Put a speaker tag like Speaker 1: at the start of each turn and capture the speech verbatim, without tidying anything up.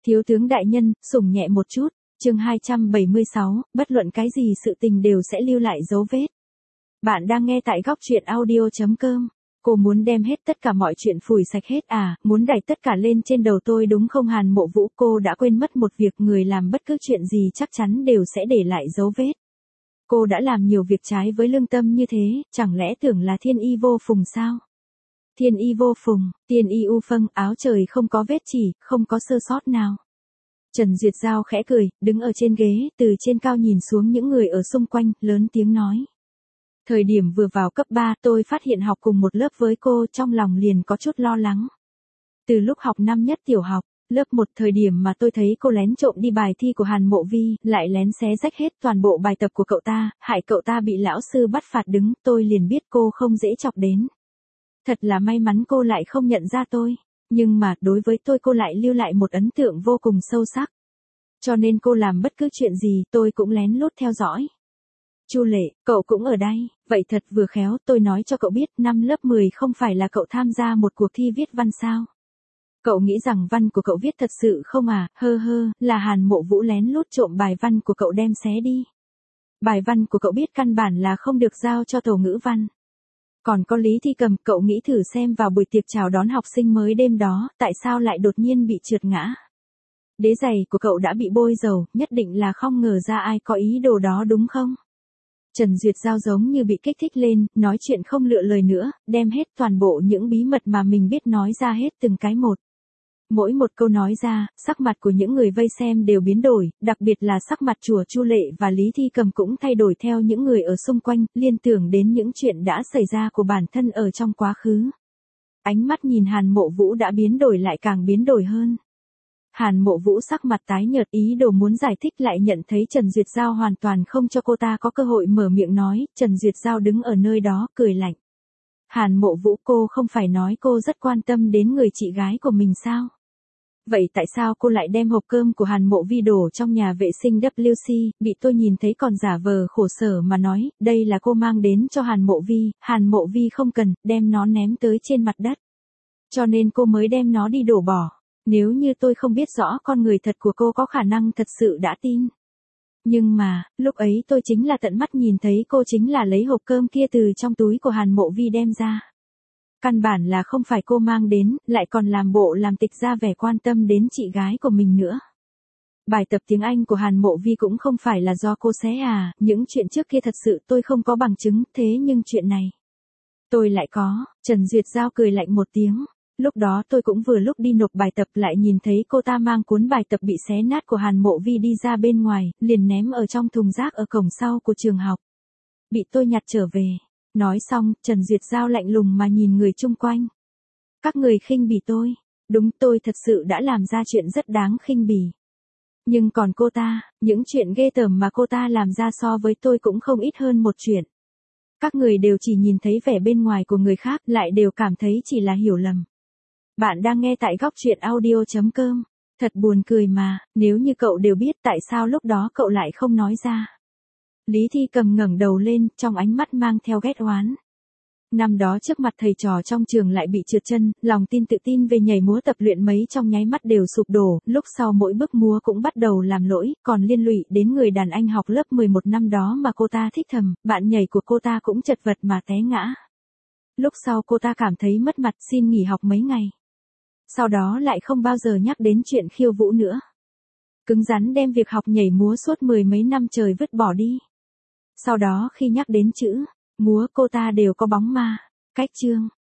Speaker 1: Thiếu tướng đại nhân, sủng nhẹ một chút. Chương hai trăm bảy mươi sáu, bất luận cái gì sự tình đều sẽ lưu lại dấu vết. Bạn đang nghe tại góc truyện audio chấm com. Cô muốn đem hết tất cả mọi chuyện phủi sạch hết à, muốn đẩy tất cả lên trên đầu tôi đúng không? Hàn Mộ Vũ, cô đã quên mất một việc, người làm bất cứ chuyện gì chắc chắn đều sẽ để lại dấu vết. Cô đã làm nhiều việc trái với lương tâm như thế, chẳng lẽ tưởng là thiên y vô phùng sao? Thiên y vô phùng, tiên y u phâng, áo trời không có vết chỉ, không có sơ sót nào. Trần Duyệt Giao khẽ cười, đứng ở trên ghế, từ trên cao nhìn xuống những người ở xung quanh, lớn tiếng nói. Thời điểm vừa vào cấp ba, tôi phát hiện học cùng một lớp với cô, trong lòng liền có chút lo lắng. Từ lúc học năm nhất tiểu học, lớp một, thời điểm mà tôi thấy cô lén trộm đi bài thi của Hàn Mộ Vi, lại lén xé rách hết toàn bộ bài tập của cậu ta, hại cậu ta bị lão sư bắt phạt đứng, tôi liền biết cô không dễ chọc đến. Thật là may mắn cô lại không nhận ra tôi, nhưng mà đối với tôi cô lại lưu lại một ấn tượng vô cùng sâu sắc. Cho nên cô làm bất cứ chuyện gì tôi cũng lén lút theo dõi. Chu Lệ, cậu cũng ở đây, vậy thật vừa khéo, tôi nói cho cậu biết, năm lớp mười không phải là cậu tham gia một cuộc thi viết văn sao? Cậu nghĩ rằng văn của cậu viết thật sự không à, hơ hơ, là Hàn Mộ Vũ lén lút trộm bài văn của cậu đem xé đi. Bài văn của cậu biết căn bản là không được giao cho tổ ngữ văn. Còn có Lý Thi Cầm, cậu nghĩ thử xem vào buổi tiệc chào đón học sinh mới đêm đó, tại sao lại đột nhiên bị trượt ngã. Đế giày của cậu đã bị bôi dầu, nhất định là không ngờ ra ai có ý đồ đó đúng không? Trần Duyệt Giao giống như bị kích thích lên, nói chuyện không lựa lời nữa, đem hết toàn bộ những bí mật mà mình biết nói ra hết từng cái một. Mỗi một câu nói ra, sắc mặt của những người vây xem đều biến đổi, đặc biệt là sắc mặt chùa Chu Lệ và Lý Thi Cầm cũng thay đổi theo những người ở xung quanh, liên tưởng đến những chuyện đã xảy ra của bản thân ở trong quá khứ. Ánh mắt nhìn Hàn Mộ Vũ đã biến đổi lại càng biến đổi hơn. Hàn Mộ Vũ sắc mặt tái nhợt, ý đồ muốn giải thích lại nhận thấy Trần Duyệt Giao hoàn toàn không cho cô ta có cơ hội mở miệng nói, Trần Duyệt Giao đứng ở nơi đó, cười lạnh. Hàn Mộ Vũ, cô không phải nói cô rất quan tâm đến người chị gái của mình sao? Vậy tại sao cô lại đem hộp cơm của Hàn Mộ Vi đổ trong nhà vệ sinh W C, bị tôi nhìn thấy còn giả vờ khổ sở mà nói, đây là cô mang đến cho Hàn Mộ Vi, Hàn Mộ Vi không cần, đem nó ném tới trên mặt đất. Cho nên cô mới đem nó đi đổ bỏ. Nếu như tôi không biết rõ con người thật của cô có khả năng thật sự đã tin. Nhưng mà, lúc ấy tôi chính là tận mắt nhìn thấy cô chính là lấy hộp cơm kia từ trong túi của Hàn Mộ Vi đem ra. Căn bản là không phải cô mang đến, lại còn làm bộ làm tịch ra vẻ quan tâm đến chị gái của mình nữa. Bài tập tiếng Anh của Hàn Mộ Vi cũng không phải là do cô xé à, những chuyện trước kia thật sự tôi không có bằng chứng, thế nhưng chuyện này tôi lại có. Trần Duyệt Giao cười lạnh một tiếng. Lúc đó tôi cũng vừa lúc đi nộp bài tập lại nhìn thấy cô ta mang cuốn bài tập bị xé nát của Hàn Mộ Vi đi ra bên ngoài, liền ném ở trong thùng rác ở cổng sau của trường học. Bị tôi nhặt trở về. Nói xong, Trần Duyệt Giao lạnh lùng mà nhìn người chung quanh. Các người khinh bỉ tôi. Đúng, tôi thật sự đã làm ra chuyện rất đáng khinh bỉ. Nhưng còn cô ta, những chuyện ghê tởm mà cô ta làm ra so với tôi cũng không ít hơn một chuyện. Các người đều chỉ nhìn thấy vẻ bên ngoài của người khác, lại đều cảm thấy chỉ là hiểu lầm. Bạn đang nghe tại góc truyện audio chấm com. Thật buồn cười mà, nếu như cậu đều biết tại sao lúc đó cậu lại không nói ra. Lý Thi Cầm ngẩng đầu lên, trong ánh mắt mang theo ghét oán. Năm đó trước mặt thầy trò trong trường lại bị trượt chân, lòng tin tự tin về nhảy múa tập luyện mấy trong nháy mắt đều sụp đổ, lúc sau mỗi bước múa cũng bắt đầu làm lỗi, còn liên lụy đến người đàn anh học lớp mười một năm đó mà cô ta thích thầm, bạn nhảy của cô ta cũng chật vật mà té ngã. Lúc sau cô ta cảm thấy mất mặt xin nghỉ học mấy ngày. Sau đó lại không bao giờ nhắc đến chuyện khiêu vũ nữa. Cứng rắn đem việc học nhảy múa suốt mười mấy năm trời vứt bỏ đi. Sau đó khi nhắc đến chữ múa cô ta đều có bóng ma. Cách chương